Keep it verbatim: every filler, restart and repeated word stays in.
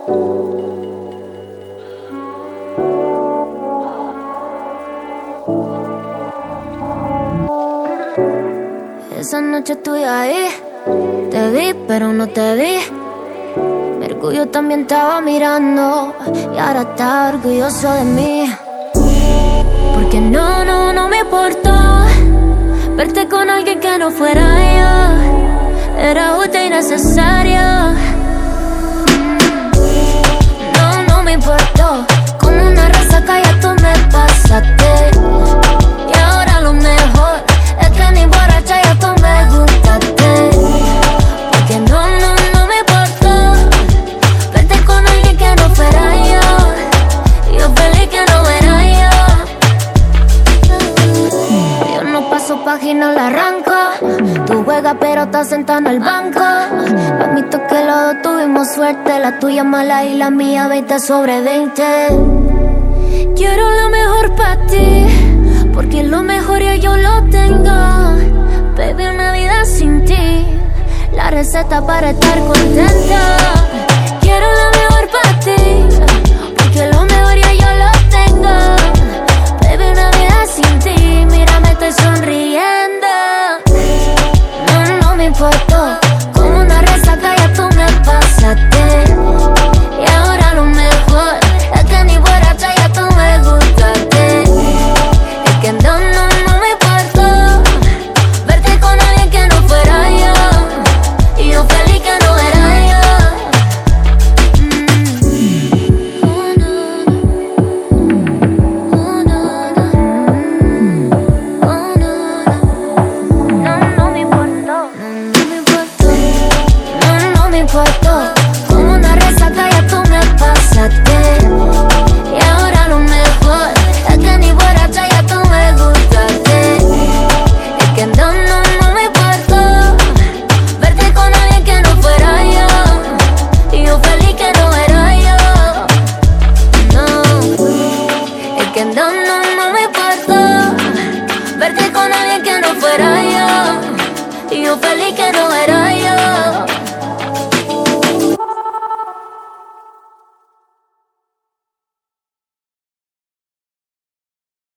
Esa noche estuve ahí, te vi pero no te vi. Mi orgullo también estaba mirando y ahora está orgulloso de mí. Porque no, no, no me importó verte con alguien que no fuera yo. Era útil y necesario. No, no me importó. Como una resaca ya tú me pasaste. Y ahora lo mejor es que ni borracha ya tú me gustaste. Porque no, no, no me importó verte con alguien que no fuera yo. Yo feliz que no era yo. Yo no paso página, la arranco. Tú juegas pero estás sentado en el banco. Admito que los dos tuvimos suerte. La tuya mala y la mía veinte sobre veinte. Quiero lo mejor para ti, porque lo mejor ya yo lo tengo. Baby, una vida sin ti, la receta para estar contenta. Quiero lo mejor para ti, porque lo mejor ya yo lo tengo. Baby, una vida sin ti, mírame, estoy sonriendo. No, no me importó, como una resaca ya tú me pasaste. Y ahora lo mejor es que ni borracha ya tú me gustaste. Es que no, no, no me importó verte con alguien que no fuera yo. Y yo feliz que no era yo. Mm. Oh, no, no. Oh, no, no. Oh, no, no. No, no me importó. No, no me importó. No, no me importó. Como una resaca ya tú me pasaste. Y ahora lo mejor es que ni borracha ya tú me gustaste. Es que no, no, no me importó verte con alguien que no fuera yo. Y yo feliz que no era yo. No, es que no, no, no me importó verte con alguien que no fuera yo. Y yo feliz que no era yo.